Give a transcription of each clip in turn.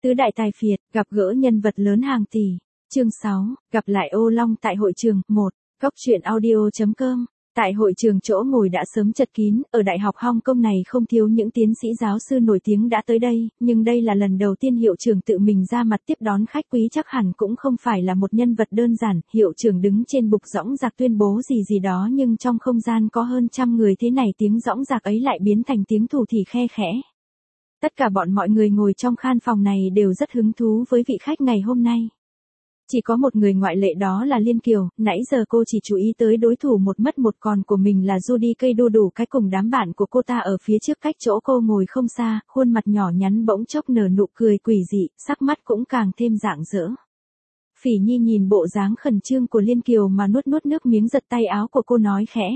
Tứ đại tài phiệt, gặp gỡ nhân vật lớn hàng tỷ. Chương 6, gặp lại Ô Long tại hội trường. 1. Cốc truyện audio.com. Tại hội trường chỗ ngồi đã sớm chật kín, ở Đại học Hong Kong này không thiếu những tiến sĩ giáo sư nổi tiếng đã tới đây, nhưng đây là lần đầu tiên hiệu trưởng tự mình ra mặt tiếp đón khách quý, chắc hẳn cũng không phải là một nhân vật đơn giản. Hiệu trưởng đứng trên bục dõng dạc tuyên bố gì đó, nhưng trong không gian có hơn trăm người thế này, tiếng dõng dạc ấy lại biến thành tiếng thủ thỉ khe khẽ. Tất cả mọi người ngồi trong khan phòng này đều rất hứng thú với vị khách ngày hôm nay. Chỉ có một người ngoại lệ, đó là Liên Kiều. Nãy giờ cô chỉ chú ý tới đối thủ một mất một còn của mình là Judy cây đu đủ cái cùng đám bạn của cô ta ở phía trước cách chỗ cô ngồi không xa, khuôn mặt nhỏ nhắn bỗng chốc nở nụ cười quỷ dị, sắc mắt cũng càng thêm rạng rỡ. Phỉ Nhi nhìn bộ dáng khẩn trương của Liên Kiều mà nuốt nước miếng, giật tay áo của cô nói khẽ.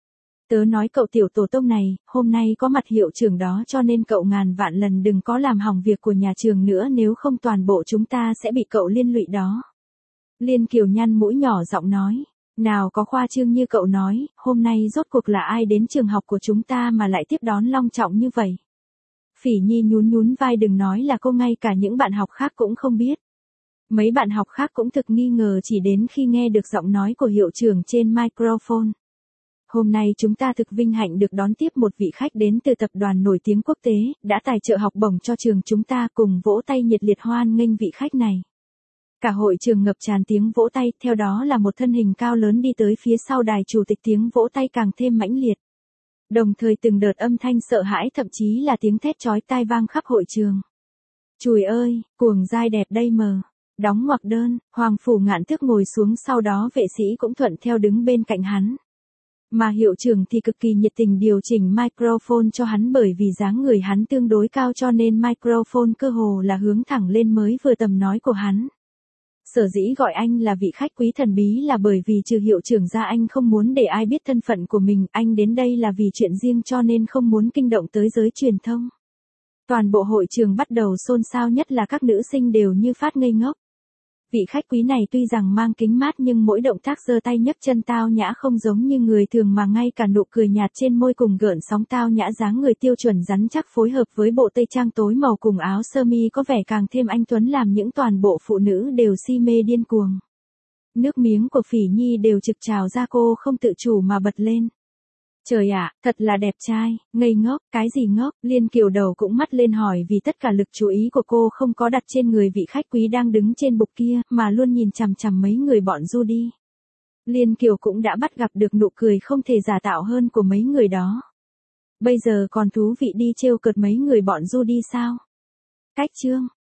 Tớ nói cậu tiểu tổ tông này, hôm nay có mặt hiệu trưởng đó cho nên cậu ngàn vạn lần đừng có làm hỏng việc của nhà trường nữa, nếu không toàn bộ chúng ta sẽ bị cậu liên lụy đó. Liên Kiều nhăn mũi nhỏ giọng nói, nào có khoa trương như cậu nói, hôm nay rốt cuộc là ai đến trường học của chúng ta mà lại tiếp đón long trọng như vậy. Phỉ Nhi nhún vai, đừng nói là cô, ngay cả những bạn học khác cũng không biết. Mấy bạn học khác cũng thực nghi ngờ chỉ đến khi nghe được giọng nói của hiệu trưởng trên microphone. Hôm nay chúng ta thực vinh hạnh được đón tiếp một vị khách đến từ tập đoàn nổi tiếng quốc tế, đã tài trợ học bổng cho trường chúng ta, cùng vỗ tay nhiệt liệt hoan nghênh vị khách này. Cả hội trường ngập tràn tiếng vỗ tay, theo đó là một thân hình cao lớn đi tới phía sau đài chủ tịch, tiếng vỗ tay càng thêm mãnh liệt. Đồng thời từng đợt âm thanh sợ hãi, thậm chí là tiếng thét chói tai vang khắp hội trường. Chùi ơi, cuồng giai đẹp đây mờ. Đóng ngoặc đơn, Hoàng Phủ Ngạn Tước ngồi xuống, sau đó vệ sĩ cũng thuận theo đứng bên cạnh hắn. Mà hiệu trưởng thì cực kỳ nhiệt tình điều chỉnh microphone cho hắn, bởi vì dáng người hắn tương đối cao cho nên microphone cơ hồ là hướng thẳng lên mới vừa tầm nói của hắn. Sở dĩ gọi anh là vị khách quý thần bí là bởi vì trừ hiệu trưởng ra anh không muốn để ai biết thân phận của mình, anh đến đây là vì chuyện riêng cho nên không muốn kinh động tới giới truyền thông. Toàn bộ hội trường bắt đầu xôn xao, nhất là các nữ sinh đều như phát ngây ngốc. Vị khách quý này tuy rằng mang kính mát nhưng mỗi động tác giơ tay nhấc chân tao nhã, không giống như người thường mà ngay cả nụ cười nhạt trên môi cùng gợn sóng tao nhã, dáng người tiêu chuẩn rắn chắc phối hợp với bộ tây trang tối màu cùng áo sơ mi có vẻ càng thêm anh tuấn, làm những toàn bộ phụ nữ đều si mê điên cuồng. Nước miếng của Phỉ Nhi đều trực trào ra, cô không tự chủ mà bật lên. Trời ạ, thật là đẹp trai. Ngây ngốc, cái gì ngốc? Liên Kiều đầu cũng mắt lên hỏi, vì tất cả lực chú ý của cô không có đặt trên người vị khách quý đang đứng trên bục kia, mà luôn nhìn chằm chằm mấy người bọn Judy. Liên Kiều cũng đã bắt gặp được nụ cười không thể giả tạo hơn của mấy người đó. Bây giờ còn thú vị đi trêu cợt mấy người bọn Judy sao? Cách chương.